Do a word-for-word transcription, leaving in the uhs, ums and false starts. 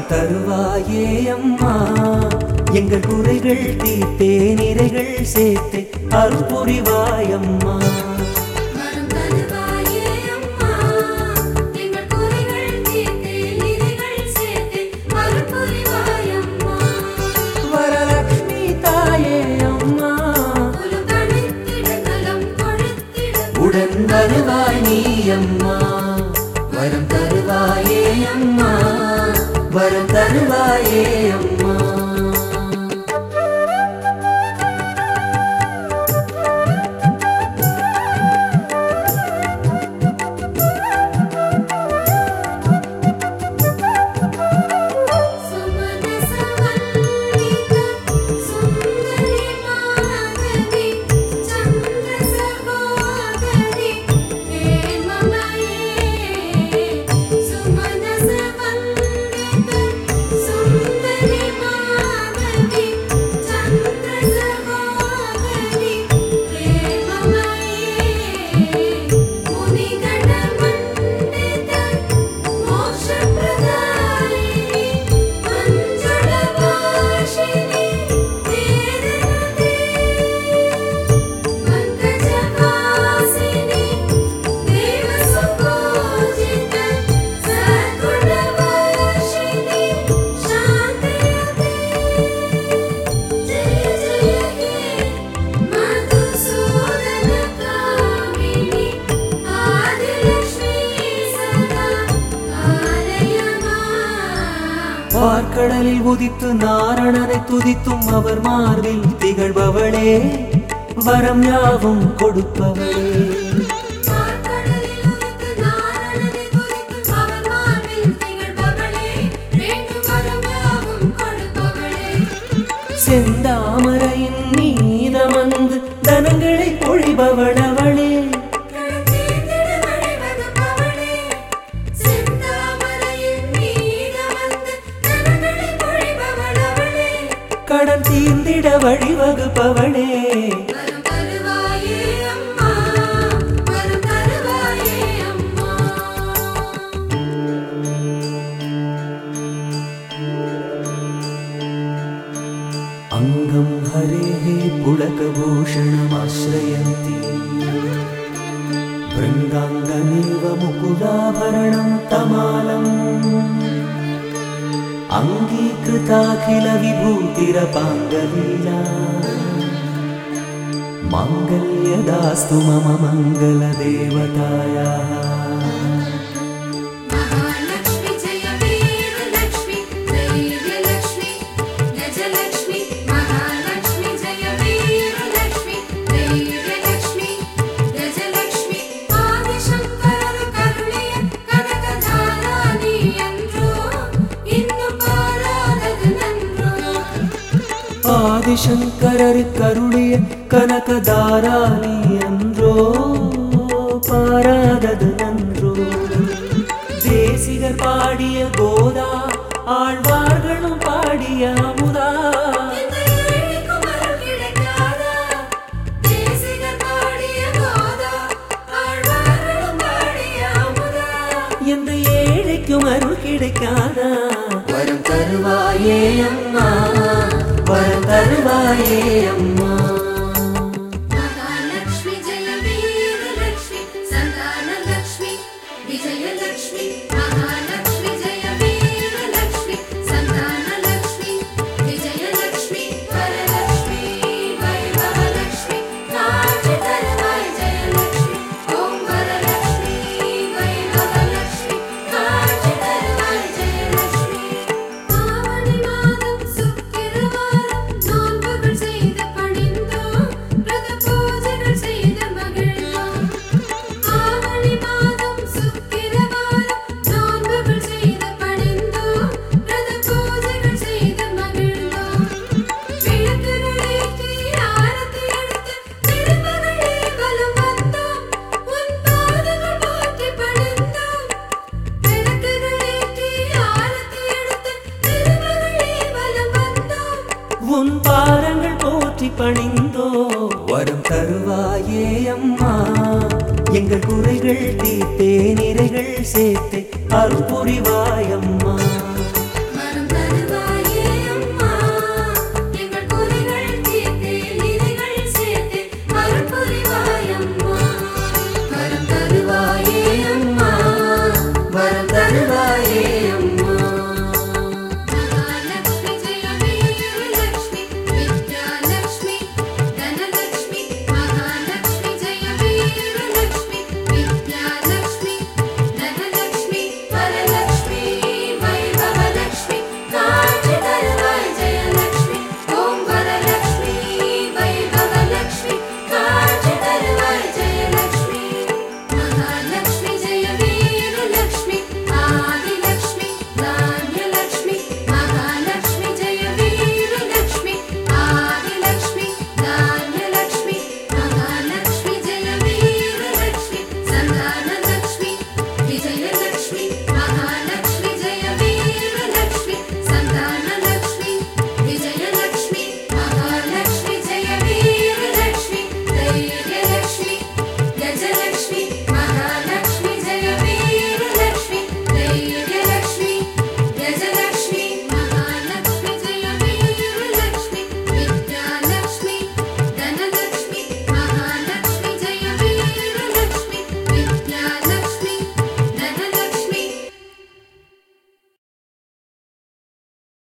வரம் தருவாயே அம்மா எங்கள் குறைகள் தீர்த்தே நிறைகள் சேர்த்தே அருள் புரிவாயம்மா உடன் வருவாய் நீ அம்மா வரம் தருவாயே அம்மா வரம் தருவாயே அம்மா பார்க்கடலில் உதித்து நாரணனை துதித்தும் அவர் மார்பில் திகழ்பவளே வரம் யாவும் கொடுப்பவளே செந்தாமரையின் மீதமந்து தனங்களை பொழிபவளவளே கடன் தீர்ந்திட வழிவகுப்பவளே அங்கம் ஹரேஹே புளகபூஷணமாஸ்ரயந்தி பிருங்காங்கநேவ முகுலாபரணம் தமாலம் अंगीकृताखिल विभूतिरपाङ्गलीला माङ्गल्यदास्तु मम मङ्गलदेवतायाः ஆதிசங்கரர் கருளிய கனகதாராணி என்றோ பாராதது நன்றோ தேசிகர் பாடிய கோதா ஆழ்வார்களும் பாடிய அமுதா எந்த ஏழைக்கும் அருள் கிடைக்காதா வரம் தருவாயே அம்மா वरं तरुवाये अम्मा महालक्ष्मी जय वीरलक्ष्मी संतानलक्ष्मी विजयलक्ष्मी महालक्ष्मी जय वीरलक्ष्मी संतानलक्ष्मी विजयलक्ष्मी वरलक्ष्मी वैभवलक्ष्मी कांची तरुवाय जयलक्ष्मी ओम वरलक्ष्मी वैभवलक्ष्मी कांची तरुवाय जयलक्ष्मी पावनी मादम सुकिरवा உன் பாதங்கள் போற்றி பணிந்தோ வரம் தருவாயே அம்மா எங்கள் குறைகள் தீர்த்தே நிறைகள் சேர்த்தே அருள் புரிவாயம்மா